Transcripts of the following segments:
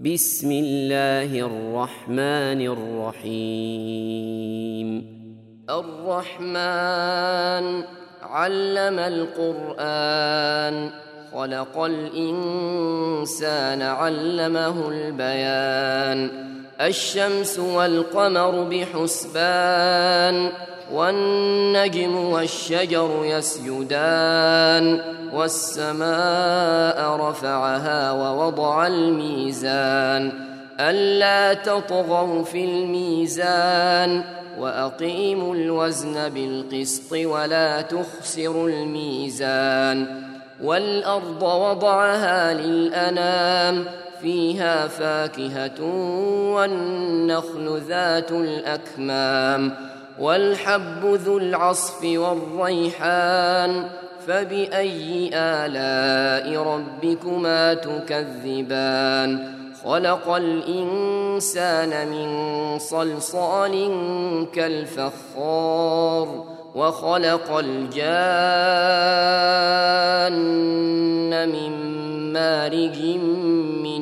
بسم الله الرحمن الرحيم. الرحمن علم القرآن، خلق الإنسان علمه البيان. الشمس والقمر بحسبان، والنجم والشجر يسجدان. والسماء رفعها ووضع الميزان، ألا تطغوا في الميزان، وأقيموا الوزن بالقسط ولا تخسروا الميزان. والأرض وضعها للأنام، فيها فاكهة والنخل ذات الأكمام، والحب ذو العصف والريحان. فبأي آلاء ربكما تكذبان؟ خلق الإنسان من صلصال كالفخار، وخلق الجان من مارج من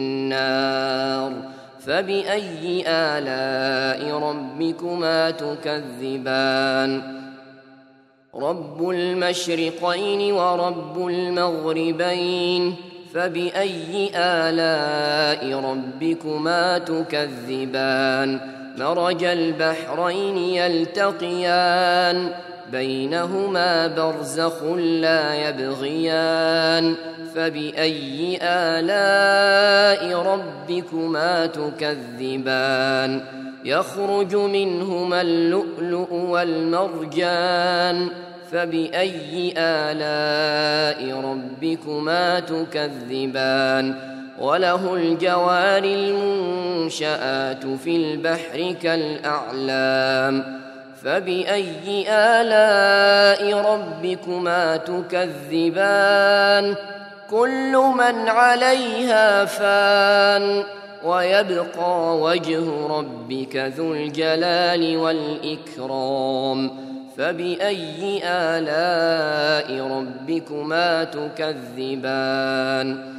نار. فبأي آلاء ربكما تكذبان؟ رب المشرقين ورب المغربين، فبأي آلاء ربكما تكذبان؟ مرج البحرين يلتقيان، بينهما برزخ لا يبغيان. فبأي آلاء ربكما تكذبان؟ يخرج منهما اللؤلؤ والمرجان. فبأي آلاء ربكما تكذبان؟ وله الجوار المنشآت في البحر كالأعلام. فبأي آلاء ربكما تكذبان؟ كل من عليها فان، ويبقى وجه ربك ذو الجلال والإكرام. فبأي آلاء ربكما تكذبان؟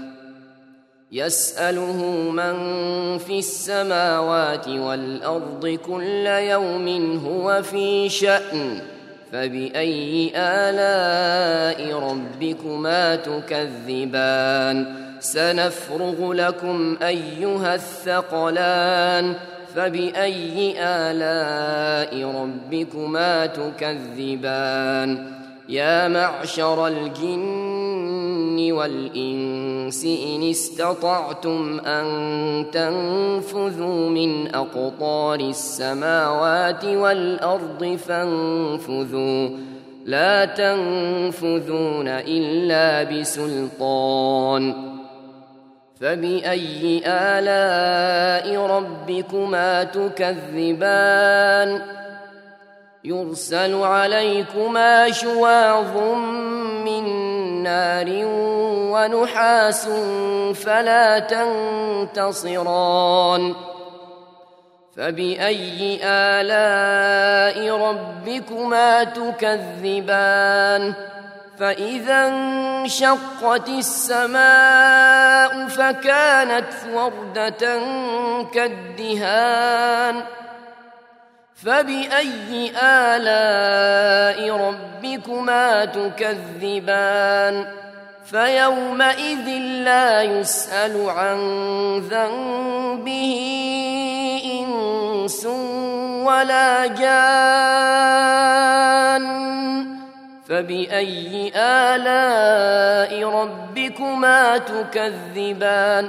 يسأله من في السماوات والأرض كل يوم هو في شأن. فبأي آلاء ربكما تكذبان؟ سنفرغ لكم أيها الثقلان. فبأي آلاء ربكما تكذبان؟ يا معشر الجن والإنس إن استطعتم أن تنفذوا من أقطار السماوات والأرض فانفذوا، لا تنفذون إلا بسلطان. فبأي آلاء ربكما تكذبان؟ يرسل عليكما شواظ من نار ونحاس فلا تنتصران. فبأي آلاء ربكما تكذبان؟ فإذا انشقت السماء فكانت وردة كالدهان. فبأي آلاء ربكما تكذبان؟ فيومئذ لا يسأل عن ذنبه إنس ولا جان. فبأي آلاء ربكما تكذبان؟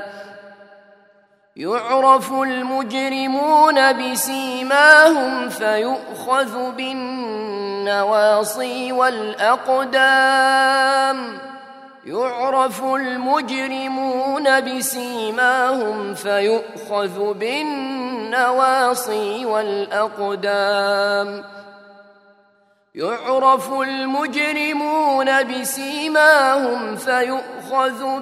يعرف المجرمون بسيماهم فيؤخذ بالنواصي والأقدام. يعرف المجرمون بسيماهم فيؤخذ بالنواصي والأقدام. يعرف المجرمون بسيماهم فيؤخذ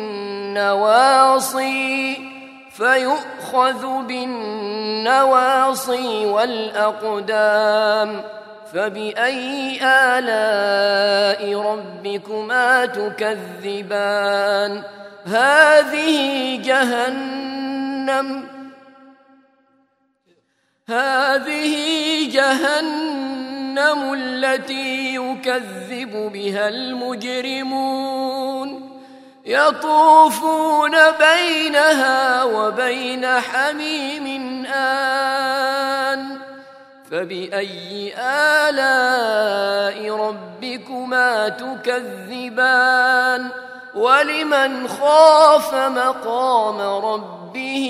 بالنواصي والأقدام. فبأي آلاء ربكما تكذبان؟ هذه جهنم جهنم التي يكذب بها المجرمون يطوفون بينها وبين حميم آن فبأي آلاء ربكما تكذبان ولمن خاف مقام ربه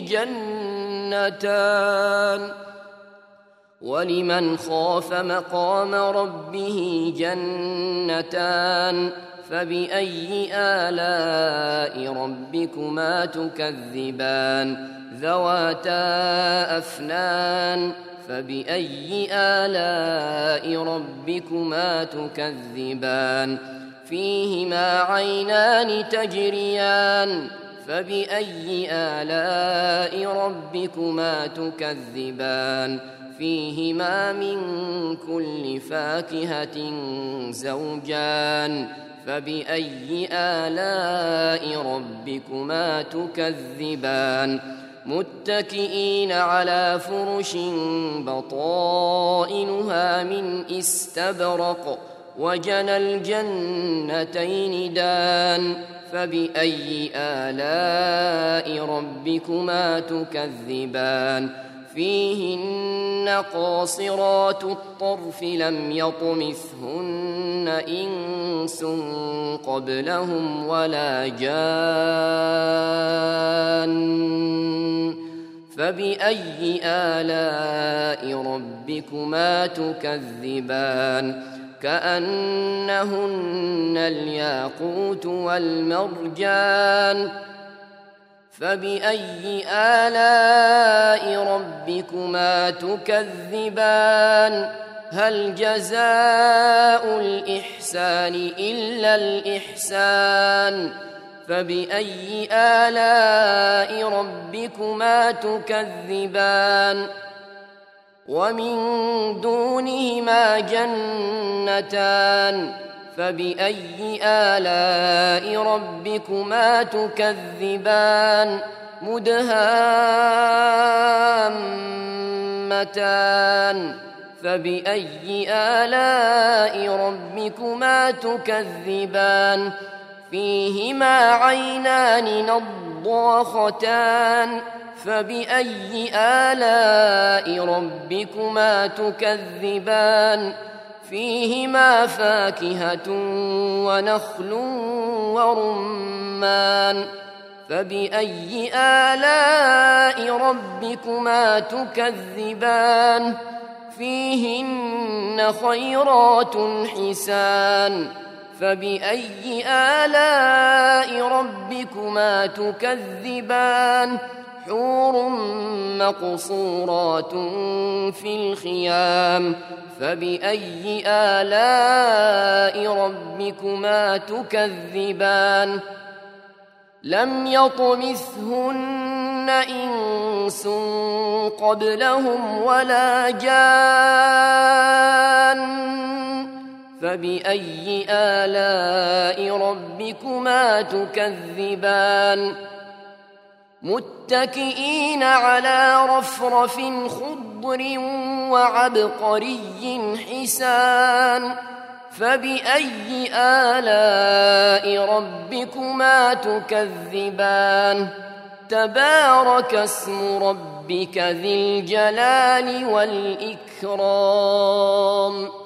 جنتان فبأي آلاء ربكما تكذبان ذواتا أفنان فبأي آلاء ربكما تكذبان فيهما عينان تجريان فبأي آلاء ربكما تكذبان فيهما من كل فاكهة زوجان فبأي آلاء ربكما تكذبان متكئين على فرش بطائنها من استبرق وجنى الجنتين دان فبأي آلاء ربكما تكذبان فيهن قاصرات الطرف لم يطمثهن إنس قبلهم ولا جان فبأي آلاء ربكما تكذبان كأنهن الياقوت والمرجان فبأي آلاء ربكما تكذبان هل جزاء الإحسان إلا الإحسان فبأي آلاء ربكما تكذبان ومن دونهما جنتان فبأي آلاء ربكما تكذبان مدهامتان فبأي آلاء ربكما تكذبان فيهما عينان نضاختان فبأي آلاء ربكما تكذبان فيهما فاكهة ونخل ورمان فبأي آلاء ربكما تكذبان فيهن خيرات حسان فبأي آلاء ربكما تكذبان حور مقصورات في الخيام فبأي آلاء ربكما تكذبان لم يطمثهن إنس قبلهم ولا جان فبأي آلاء ربكما تكذبان متكئين على رفرف خضر وعبقري حسان فبأي آلاء ربكما تكذبان تبارك اسم ربك ذي الجلال والإكرام